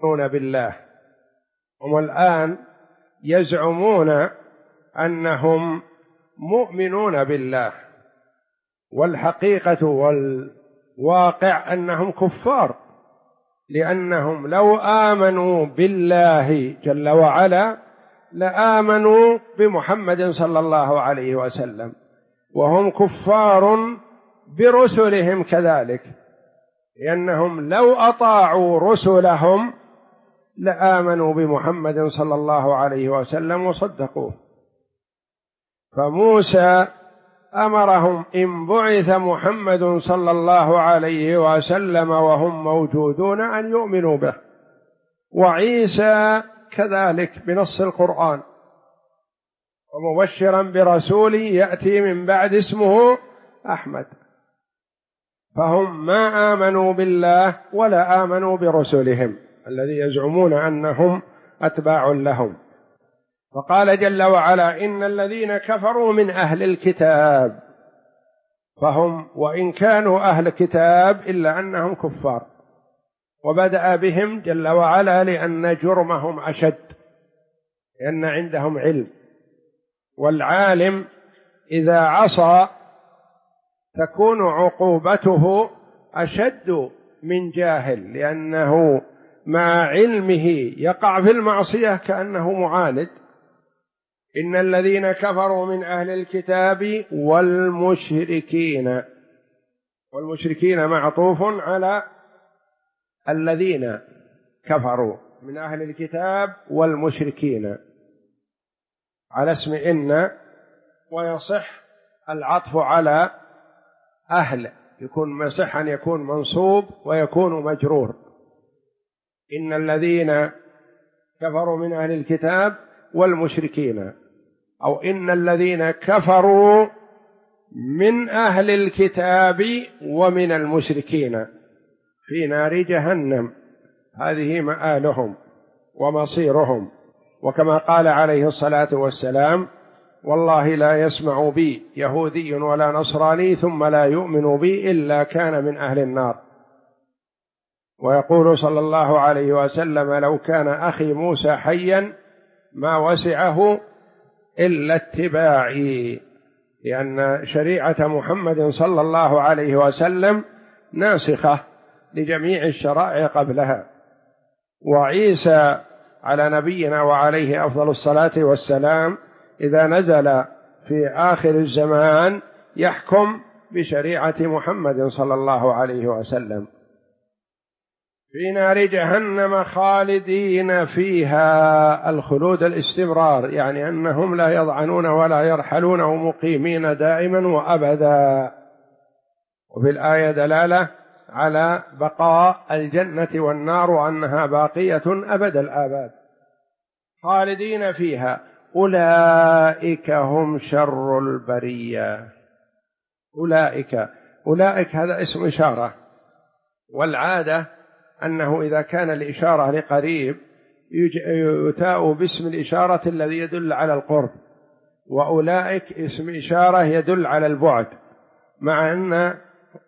بالله. هم الآن يزعمون أنهم مؤمنون بالله، والحقيقة والواقع أنهم كفار، لأنهم لو آمنوا بالله جل وعلا لآمنوا بمحمد صلى الله عليه وسلم، وهم كفار برسلهم كذلك، لأنهم لو أطاعوا رسلهم لآمنوا بمحمد صلى الله عليه وسلم وصدقوه. فموسى أمرهم إن بعث محمد صلى الله عليه وسلم وهم موجودون أن يؤمنوا به، وعيسى كذلك بنص القرآن: ومبشرا برسول يأتي من بعد اسمه أحمد. فهم ما آمنوا بالله ولا آمنوا برسلهم الذي يزعمون أنهم أتباع لهم. فقال جل وعلا: إن الذين كفروا من أهل الكتاب، فهم وإن كانوا أهل كتاب إلا أنهم كفار. وبدأ بهم جل وعلا لأن جرمهم أشد، لأن عندهم علم، والعالم إذا عصى تكون عقوبته أشد من جاهل، لأنه مع علمه يقع في المعصية كأنه معاند. إن الذين كفروا من أهل الكتاب والمشركين، والمشركين معطوف على الذين كفروا من أهل الكتاب والمشركين على اسم إن، ويصح العطف على أهل، يكون مصح أن يكون منصوب ويكون مجرور. إن الذين كفروا من أهل الكتاب والمشركين، أو إن الذين كفروا من أهل الكتاب ومن المشركين في نار جهنم، هذه مآلهم ومصيرهم. وكما قال عليه الصلاة والسلام: والله لا يسمع بي يهودي ولا نصراني ثم لا يؤمن بي إلا كان من أهل النار. ويقول صلى الله عليه وسلم: لو كان أخي موسى حيا ما وسعه إلا اتباعي، لأن شريعة محمد صلى الله عليه وسلم ناسخة لجميع الشرائع قبلها. وعيسى على نبينا وعليه أفضل الصلاة والسلام إذا نزل في آخر الزمان يحكم بشريعة محمد صلى الله عليه وسلم. في نار جهنم خالدين فيها، الخلود الاستمرار، يعني أنهم لا يضعنون ولا يرحلون ومقيمين دائما وأبدا. وفي الآية دلالة على بقاء الجنة والنار وأنها باقية أبد الآباد. خالدين فيها أولئك هم شر البرية. أولئك هذا اسم إشارة، والعادة أنه إذا كان الإشارة لقريب يتاء باسم الإشارة الذي يدل على القرب، وأولئك اسم إشارة يدل على البعد، مع أن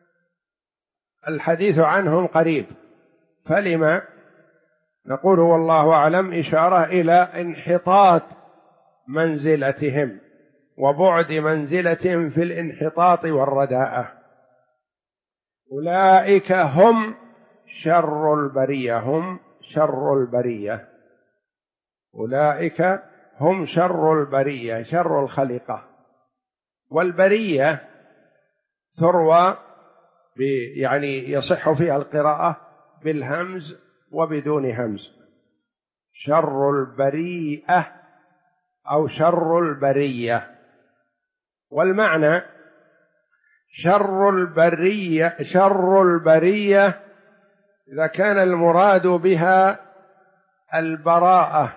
الحديث عنهم قريب. فلما نقول والله أعلم إشارة إلى انحطاط منزلتهم وبعد منزلتهم في الانحطاط والرداءة. أولئك هم شر البرية، هم شر البرية. أولئك هم شر البرية، شر الخليقة. والبرية تروى يعني يصح فيها القراءة بالهمز وبدون همز، شر البريئة أو شر البرية. والمعنى شر البرية إذا كان المراد بها البراءة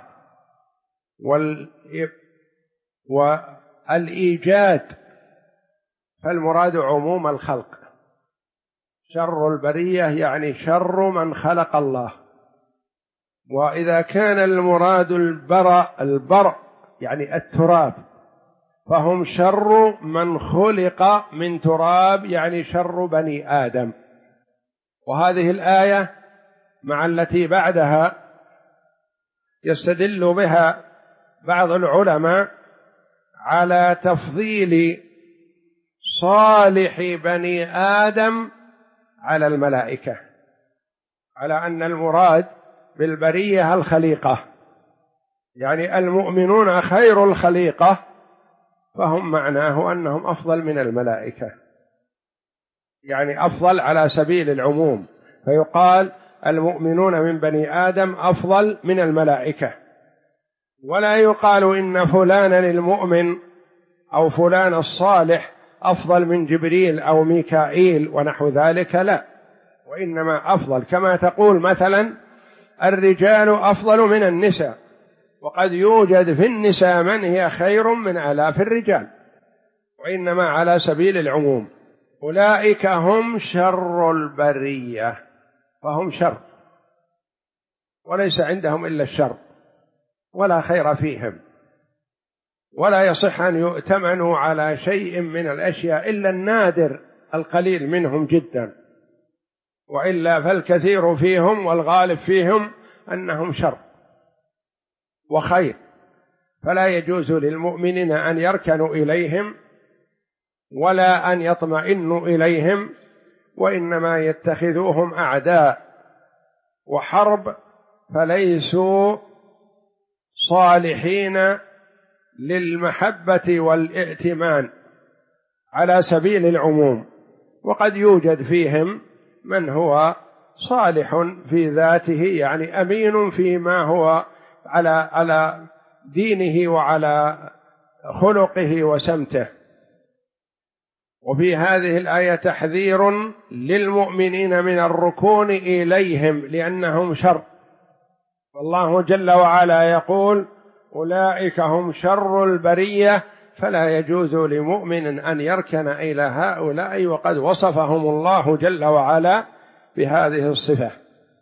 والإيجاد فالمراد عموم الخلق. شر البرية يعني شر من خلق الله. وإذا كان المراد البرء يعني التراب فهم شر من خلق من تراب، يعني شر بني آدم. وهذه الآية مع التي بعدها يستدل بها بعض العلماء على تفضيل صالح بني آدم على الملائكة، على أن المراد بالبرية الخليقة، يعني المؤمنون خير الخليقة، فهم معناه أنهم أفضل من الملائكة، يعني أفضل على سبيل العموم، فيقال المؤمنون من بني آدم أفضل من الملائكة، ولا يقال إن فلانا المؤمن أو فلان الصالح أفضل من جبريل أو ميكائيل ونحو ذلك، لا، وإنما أفضل، كما تقول مثلا الرجال أفضل من النساء، وقد يوجد في النساء من هي خير من آلاف الرجال، وإنما على سبيل العموم. أولئك هم شر البرية، فهم شر وليس عندهم إلا الشر ولا خير فيهم، ولا يصح أن يؤتمنوا على شيء من الأشياء إلا النادر القليل منهم جدا، وإلا فالكثير فيهم والغالب فيهم أنهم شر وخير، فلا يجوز للمؤمنين أن يركنوا إليهم ولا أن يطمئنوا إليهم، وإنما يتخذوهم أعداء وحرب، فليسوا صالحين للمحبة والائتمان على سبيل العموم، وقد يوجد فيهم من هو صالح في ذاته، يعني أمين فيما هو على دينه وعلى خلقه وسمته. وفي هذه الآية تحذير للمؤمنين من الركون إليهم لأنهم شر، والله جل وعلا يقول أولئك هم شر البرية، فلا يجوز لمؤمن أن يركن إلى هؤلاء، وقد وصفهم الله جل وعلا بهذه الصفة.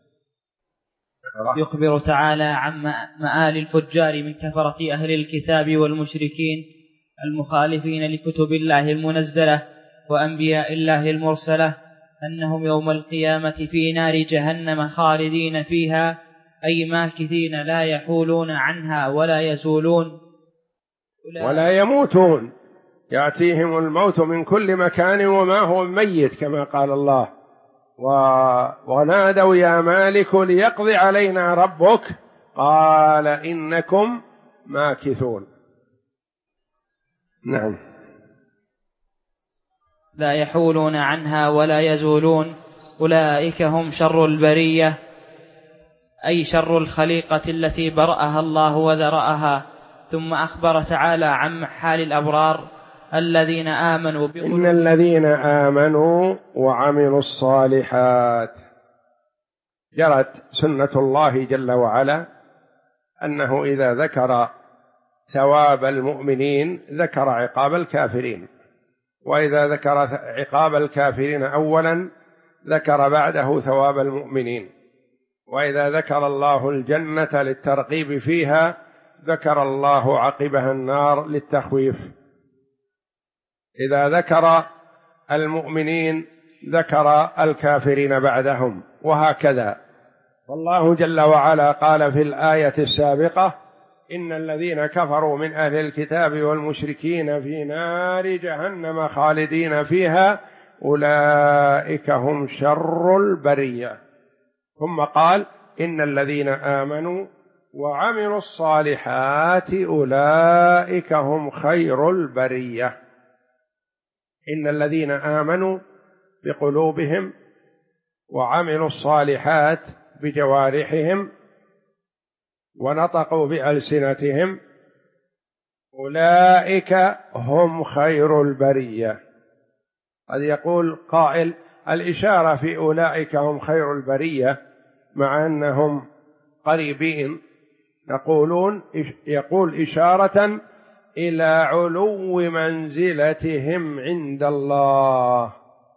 يخبر تعالى عن مآل الفجار من كفرة أهل الكتاب والمشركين المخالفين لكتب الله المنزلة وأنبياء الله المرسلة، أنهم يوم القيامة في نار جهنم خالدين فيها، أي ماكثين لا يحولون عنها ولا يزولون ولا يموتون، يأتيهم الموت من كل مكان وما هو ميت كما قال الله، ونادوا يا مالك ليقضي علينا ربك قال إنكم ماكثون. نعم. لا يحولون عنها ولا يزولون، أولئك هم شر البرية، أي شر الخليقة التي برأها الله وذرأها. ثم أخبر تعالى عن حال الأبرار الذين آمنوا إن الذين آمنوا وعملوا الصالحات. جرت سنة الله جل وعلا أنه إذا ذكر ثواب المؤمنين ذكر عقاب الكافرين، وإذا ذكر عقاب الكافرين أولا ذكر بعده ثواب المؤمنين، وإذا ذكر الله الجنة للترغيب فيها ذكر الله عقبها النار للتخويف، إذا ذكر المؤمنين ذكر الكافرين بعدهم، وهكذا. والله جل وعلا قال في الآية السابقة إن الذين كفروا من أهل الكتاب والمشركين في نار جهنم خالدين فيها أولئك هم شر البرية، ثم قال إن الذين آمنوا وعملوا الصالحات أولئك هم خير البرية. إن الذين آمنوا بقلوبهم وعملوا الصالحات بجوارحهم ونطقوا بألسنتهم أولئك هم خير البرية. قد يقول قائل الإشارة في أولئك هم خير البرية مع أنهم قريبين، يقول إشارة إلى علو منزلتهم عند الله.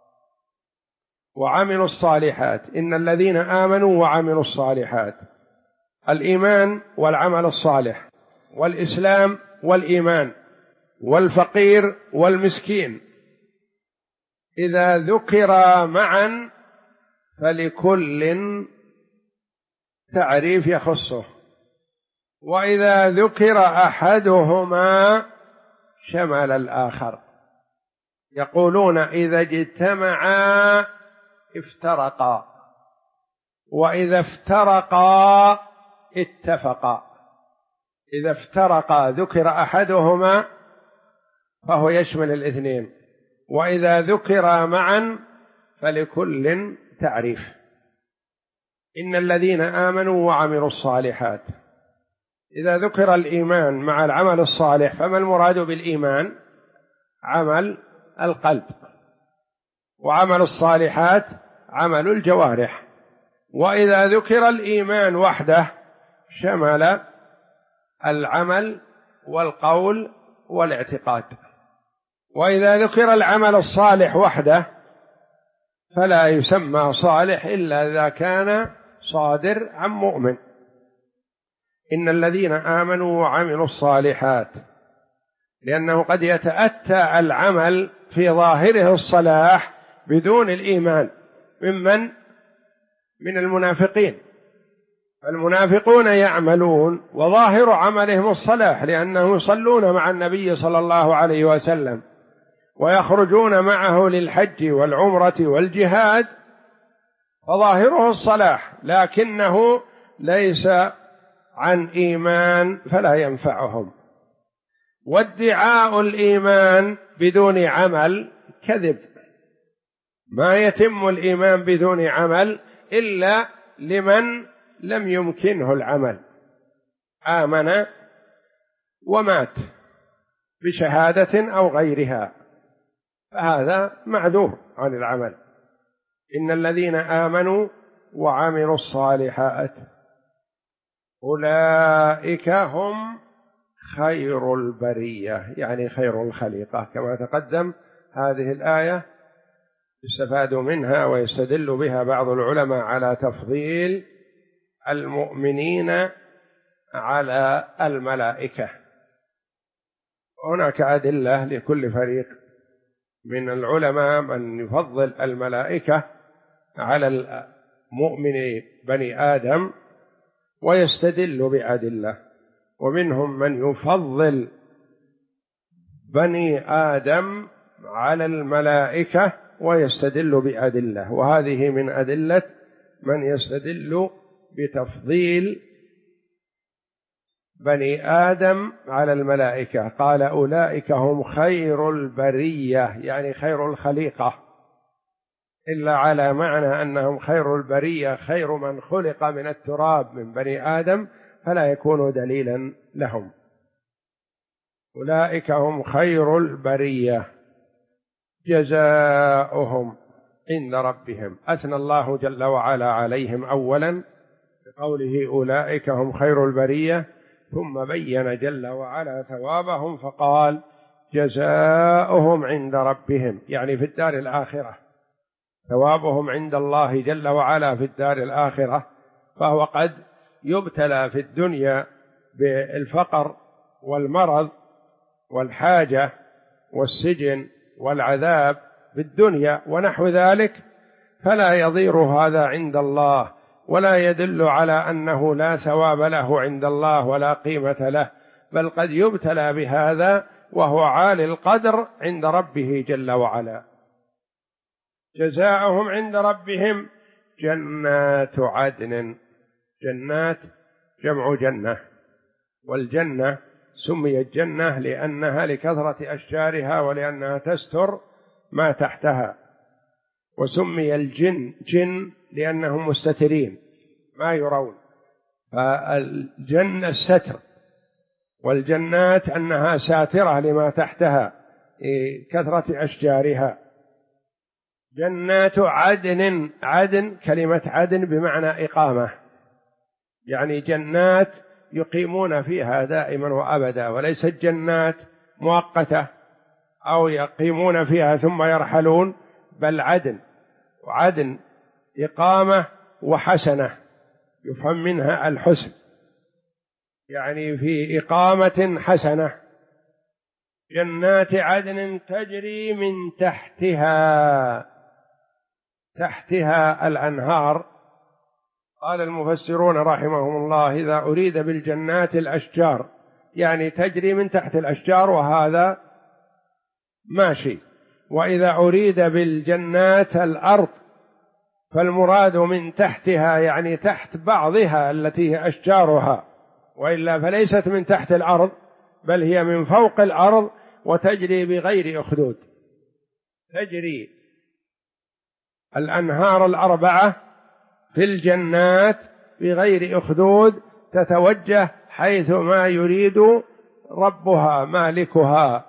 وعملوا الصالحات، إن الذين آمنوا وعملوا الصالحات، الإيمان والعمل الصالح، والإسلام والإيمان، والفقير والمسكين، إذا ذكر معا فلكل تعريف يخصه، وإذا ذكر أحدهما شمل الآخر. يقولون إذا اجتمعا افترقا، وإذا افترقا اتفقا. إذا افترقا ذكر أحدهما فهو يشمل الاثنين، وإذا ذكر معا فلكل تعريف. إن الذين آمنوا وعملوا الصالحات. إذا ذكر الإيمان مع العمل الصالح فما المراد بالإيمان؟ عمل القلب، وعمل الصالحات عمل الجوارح. وإذا ذكر الإيمان وحده شمل العمل والقول والاعتقاد. وإذا ذكر العمل الصالح وحده فلا يسمى صالح إلا إذا كان صادر عن مؤمن. إن الذين آمنوا وعملوا الصالحات، لأنه قد يتأتى العمل في ظاهره الصلاح بدون الإيمان. من المنافقين. المنافقون يعملون وظاهر عملهم الصلاح، لأنهم يصلون مع النبي صلى الله عليه وسلم ويخرجون معه للحج والعمرة والجهاد، فظاهره الصلاح، لكنه ليس عن إيمان فلا ينفعهم. وادعاء الإيمان بدون عمل كذب. ما يتم الإيمان بدون عمل إلا لمن لم يمكنه العمل، آمن ومات بشهادة أو غيرها، فهذا معذور عن العمل. إن الذين آمنوا وعملوا الصالحات أولئك هم خير البرية، يعني خير الخليقة. كما تقدم هذه الآية يستفاد منها ويستدل بها بعض العلماء على تفضيل المؤمنين على الملائكة. هناك أدلة لكل فريق من العلماء من يفضل الملائكة على المؤمن بني آدم ويستدل بأدلة، ومنهم من يفضل بني آدم على الملائكة ويستدل بأدلة، وهذه من أدلة من يستدل بتفضيل بني آدم على الملائكة. قال أولئك هم خير البرية، يعني خير الخليقة، إلا على معنى أنهم خير البرية، خير من خلق من التراب من بني آدم، فلا يكون دليلا لهم. أولئك هم خير البرية جزاؤهم عند ربهم. أثنى الله جل وعلا عليهم أولا بقوله أولئك هم خير البرية، ثم بين جل وعلا ثوابهم فقال جزاؤهم عند ربهم، يعني في الدار الآخرة. ثوابهم عند الله جل وعلا في الدار الآخرة، فهو قد يبتلى في الدنيا بالفقر والمرض والحاجة والسجن والعذاب في الدنيا ونحو ذلك، فلا يضير هذا عند الله، ولا يدل على أنه لا ثواب له عند الله ولا قيمة له، بل قد يبتلى بهذا وهو عالي القدر عند ربه جل وعلا. جزاؤهم عند ربهم جنات عدن. جنات جمع جنة، والجنة سميت جنة لأنها لكثرة أشجارها ولأنها تستر ما تحتها، وسمي الجن جن لأنهم مستترين ما يرون، فالجنة الستر، والجنات أنها ساترة لما تحتها كثرة أشجارها. جنات عدن. عدن كلمة عدن بمعنى إقامة، يعني جنات يقيمون فيها دائما وأبدا، وليست جنات مؤقتة أو يقيمون فيها ثم يرحلون، بل عدن. وعدن إقامة وحسنة، يفهم منها الحسن، يعني في إقامة حسنة. جنات عدن تجري من تحتها الأنهار قال المفسرون رحمهم الله: إذا أريد بالجنات الأشجار يعني تجري من تحت الأشجار وهذا ماشي، وإذا أريد بالجنات الأرض فالمراد من تحتها يعني تحت بعضها التي هي أشجارها، وإلا فليست من تحت الأرض بل هي من فوق الأرض وتجري بغير أخدود. تجري الأنهار الأربعة في الجنات بغير أخدود، تتوجه حيث ما يريد ربها مالكها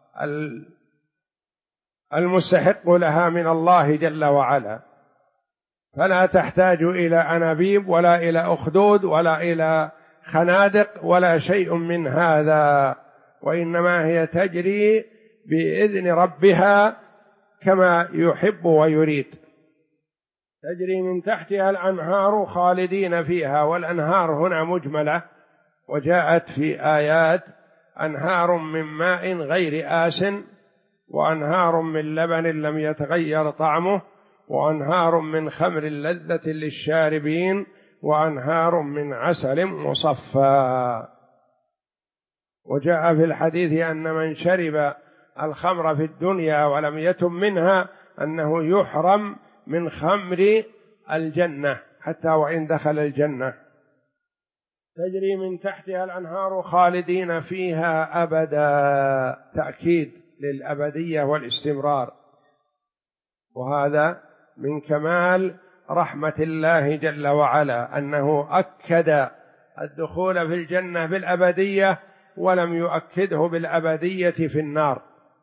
المستحق لها من الله جل وعلا، فلا تحتاج إلى أنابيب ولا إلى أخدود ولا إلى خنادق ولا شيء من هذا، وإنما هي تجري بإذن ربها كما يحب ويريد. تجري من تحتها الأنهار خالدين فيها، والأنهار هنا مجملة، وجاءت في آيات: أنهار من ماء غير آسن، وأنهار من لبن لم يتغير طعمه، وأنهار من خمر لذة للشاربين، وأنهار من عسل مصفى. وجاء في الحديث أن من شرب الخمر في الدنيا ولم يتم منها أنه يحرم من خمر الجنة حتى وإن دخل الجنة. تجري من تحتها الأنهار خالدين فيها أبدا، تأكيد للأبدية والاستمرار، وهذا من كمال رحمة الله جل وعلا أنه أكد الدخول في الجنة بالأبدية ولم يؤكده بالأبدية في النار،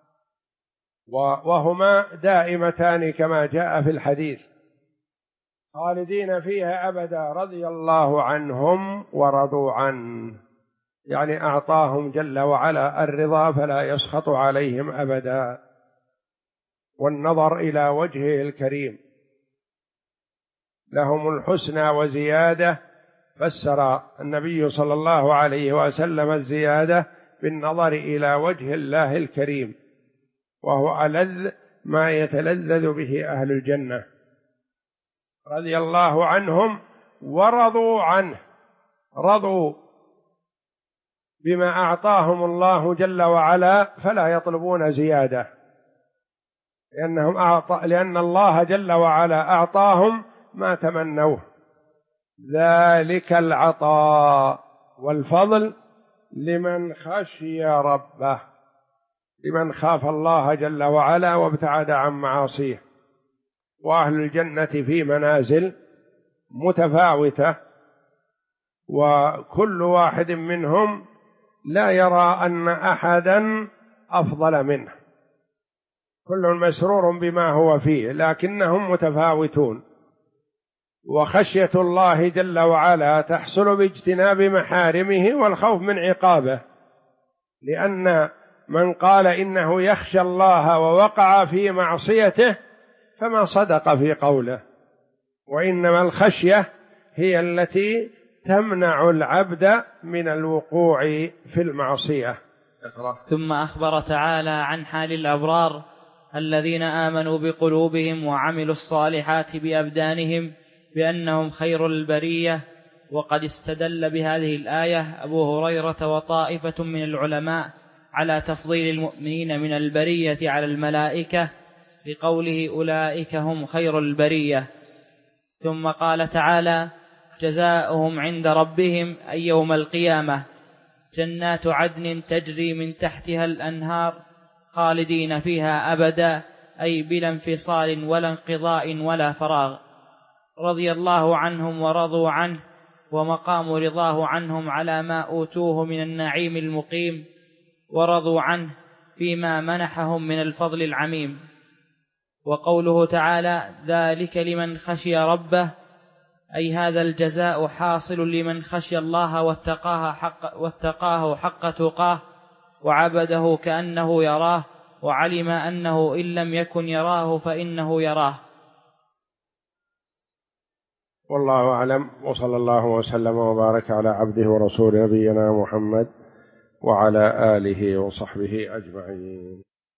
وهما دائمتان كما جاء في الحديث: خالدين فيها أبدا رضي الله عنهم ورضوا عنه، يعني أعطاهم جل وعلا الرضا فلا يسخط عليهم أبدا، والنظر إلى وجهه الكريم. لهم الحسنى وزيادة، فسر النبي صلى الله عليه وسلم الزيادة بالنظر إلى وجه الله الكريم، وهو ألذ ما يتلذذ به أهل الجنة. رضي الله عنهم ورضوا عنه، رضوا بما أعطاهم الله جل وعلا فلا يطلبون زيادة، لأن الله جل وعلا أعطاهم ما تمنوه. ذلك العطاء والفضل لمن خشي ربه، لمن خاف الله جل وعلا وابتعد عن معاصيه. وأهل الجنة في منازل متفاوتة، وكل واحد منهم لا يرى أن أحدا أفضل منه، كل مسرور بما هو فيه، لكنهم متفاوتون. وخشية الله جل وعلا تحصل باجتناب محارمه والخوف من عقابه، لأن من قال إنه يخشى الله ووقع في معصيته فما صدق في قوله، وإنما الخشية هي التي تمنع العبد من الوقوع في المعصية. ثم أخبر تعالى عن حال الأبرار الذين آمنوا بقلوبهم وعملوا الصالحات بأبدانهم بأنهم خير البرية. وقد استدل بهذه الآية أبو هريرة وطائفة من العلماء على تفضيل المؤمنين من البرية على الملائكة بقوله: أولئك هم خير البرية. ثم قال تعالى: جزاؤهم عند ربهم أي يوم القيامة جنات عدن تجري من تحتها الأنهار خالدين فيها أبدا، أي بلا انفصال ولا انقضاء ولا فراغ. رضي الله عنهم ورضوا عنه، ومقام رضاه عنهم على ما أوتوه من النعيم المقيم، ورضوا عنه فيما منحهم من الفضل العميم. وقوله تعالى: ذلك لمن خشي ربه، أي هذا الجزاء حاصل لمن خشي الله واتقاه حق تقاه، وعبده كأنه يراه، وعلم أنه إن لم يكن يراه فإنه يراه. والله أعلم، وصلى الله وسلم وبارك على عبده ورسوله نبينا محمد وعلى آله وصحبه أجمعين.